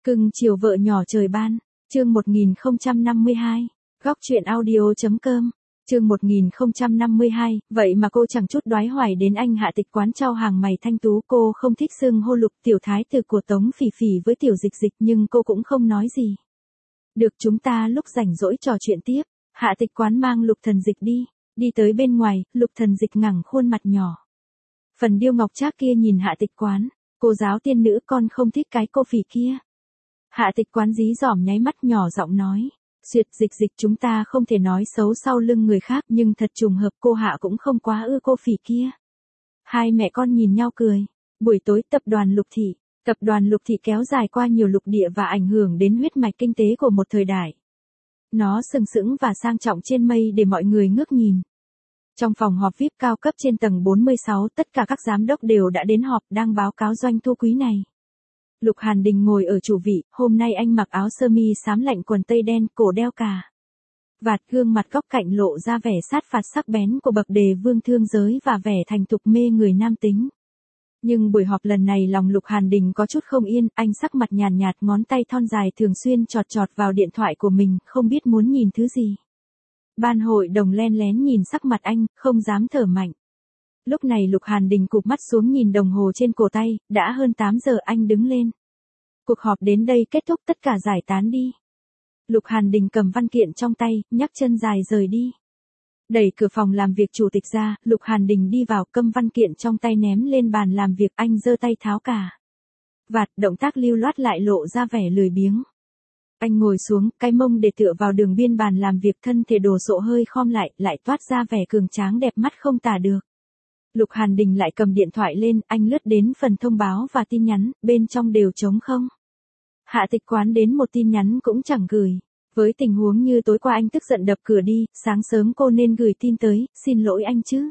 Cưng chiều vợ nhỏ trời ban, chương 1052, góc truyện audio.com, chương 1052, vậy mà cô chẳng chút đoái hoài đến anh Hạ Tịch Quán trao hàng mày thanh tú. Cô không thích xưng hô Lục tiểu thái tử của Tống Phỉ Phỉ với tiểu dịch dịch, nhưng cô cũng không nói gì. Được, chúng ta lúc rảnh rỗi trò chuyện tiếp. Hạ Tịch Quán mang Lục Thần Dịch đi tới bên ngoài. Lục Thần Dịch ngẩng khuôn mặt nhỏ phần điêu ngọc trác kia nhìn Hạ Tịch Quán, cô giáo tiên nữ con không thích cái cô Phỉ kia. Hạ Tịch Quán dí dỏm nháy mắt nhỏ giọng nói, Duyệt dịch dịch, chúng ta không thể nói xấu sau lưng người khác, nhưng thật trùng hợp cô Hạ cũng không quá ưa cô Phỉ kia. Hai mẹ con nhìn nhau cười. Buổi tối tập đoàn Lục Thị kéo dài qua nhiều lục địa và ảnh hưởng đến huyết mạch kinh tế của một thời đại. Nó sừng sững và sang trọng trên mây để mọi người ngước nhìn. Trong phòng họp VIP cao cấp trên tầng 46, tất cả các giám đốc đều đã đến họp, đang báo cáo doanh thu quý này. Lục Hàn Đình ngồi ở chủ vị, hôm nay anh mặc áo sơ mi xám lạnh, quần tây đen, cổ đeo cà vạt, gương mặt góc cạnh lộ ra vẻ sát phạt sắc bén của bậc đề vương thương giới và vẻ thành thục mê người nam tính. Nhưng buổi họp lần này lòng Lục Hàn Đình có chút không yên, anh sắc mặt nhàn nhạt, ngón tay thon dài thường xuyên chọt chọt vào điện thoại của mình, không biết muốn nhìn thứ gì. Ban hội đồng len lén nhìn sắc mặt anh, không dám thở mạnh. Lúc này Lục Hàn Đình cụp mắt xuống nhìn đồng hồ trên cổ tay, đã hơn 8 giờ. Anh đứng lên. Cuộc họp đến đây kết thúc, tất cả giải tán đi. Lục Hàn Đình cầm văn kiện trong tay, nhấc chân dài rời đi. Đẩy cửa phòng làm việc chủ tịch ra, Lục Hàn Đình đi vào, cầm văn kiện trong tay ném lên bàn làm việc. Anh giơ tay tháo cà vạt, động tác lưu loát lại lộ ra vẻ lười biếng. Anh ngồi xuống, cái mông để tựa vào đường biên bàn làm việc, thân thể đồ sộ hơi khom lại toát ra vẻ cường tráng đẹp mắt không tả được. Lục Hàn Đình lại cầm điện thoại lên, anh lướt đến phần thông báo và tin nhắn, bên trong đều trống không. Hạ Tịch Quán đến một tin nhắn cũng chẳng gửi. Với tình huống như tối qua anh tức giận đập cửa đi, sáng sớm cô nên gửi tin tới, xin lỗi anh chứ.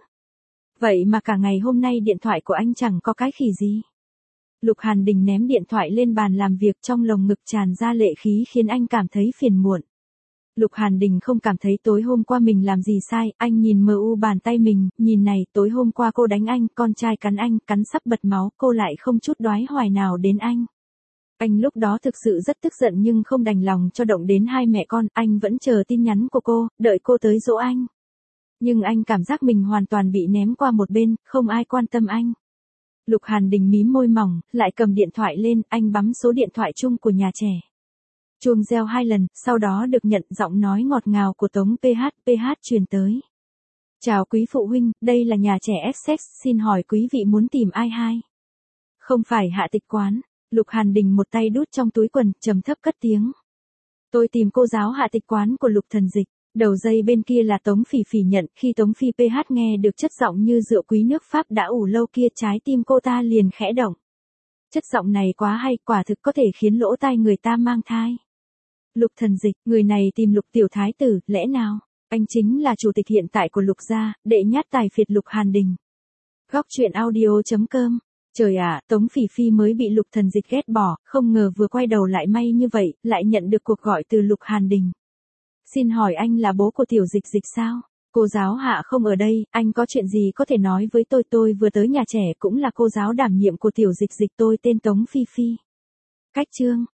Vậy mà cả ngày hôm nay điện thoại của anh chẳng có cái khỉ gì. Lục Hàn Đình ném điện thoại lên bàn làm việc, trong lồng ngực tràn ra lệ khí khiến anh cảm thấy phiền muộn. Lục Hàn Đình không cảm thấy tối hôm qua mình làm gì sai, anh nhìn mờ u bàn tay mình, nhìn này, tối hôm qua cô đánh anh, con trai cắn anh, cắn sắp bật máu, cô lại không chút đoái hoài nào đến anh. Anh lúc đó thực sự rất tức giận nhưng không đành lòng cho động đến hai mẹ con, anh vẫn chờ tin nhắn của cô, đợi cô tới dỗ anh. Nhưng anh cảm giác mình hoàn toàn bị ném qua một bên, không ai quan tâm anh. Lục Hàn Đình mím môi mỏng, lại cầm điện thoại lên, anh bấm số điện thoại chung của nhà trẻ. Chuông reo 2 lần, sau đó được nhận giọng nói ngọt ngào của Tống PH truyền tới. Chào quý phụ huynh, đây là nhà trẻ Essex, xin hỏi quý vị muốn tìm ai hai? Không phải Hạ Tịch Quán. Lục Hàn Đình một tay đút trong túi quần, trầm thấp cất tiếng. Tôi tìm cô giáo Hạ Tịch Quán của Lục Thần Dịch. Đầu dây bên kia là Tống Phỉ Phỉ nhận, khi Tống Phi PH nghe được chất giọng như rượu quý nước Pháp đã ủ lâu kia, trái tim cô ta liền khẽ động. Chất giọng này quá hay, quả thực có thể khiến lỗ tai người ta mang thai. Lục Thần Dịch, người này tìm Lục tiểu thái tử, lẽ nào anh chính là chủ tịch hiện tại của Lục gia, đệ nhát tài phiệt Lục Hàn Đình. Góc truyện audio.com. Trời ạ, Tống Phỉ Phỉ mới bị Lục Thần Dịch ghét bỏ, không ngờ vừa quay đầu lại may như vậy, lại nhận được cuộc gọi từ Lục Hàn Đình. Xin hỏi anh là bố của tiểu dịch dịch sao? Cô giáo Hạ không ở đây, anh có chuyện gì có thể nói với tôi vừa tới nhà trẻ, cũng là cô giáo đảm nhiệm của tiểu dịch dịch, tôi tên Tống Phi Phi. Cách chương.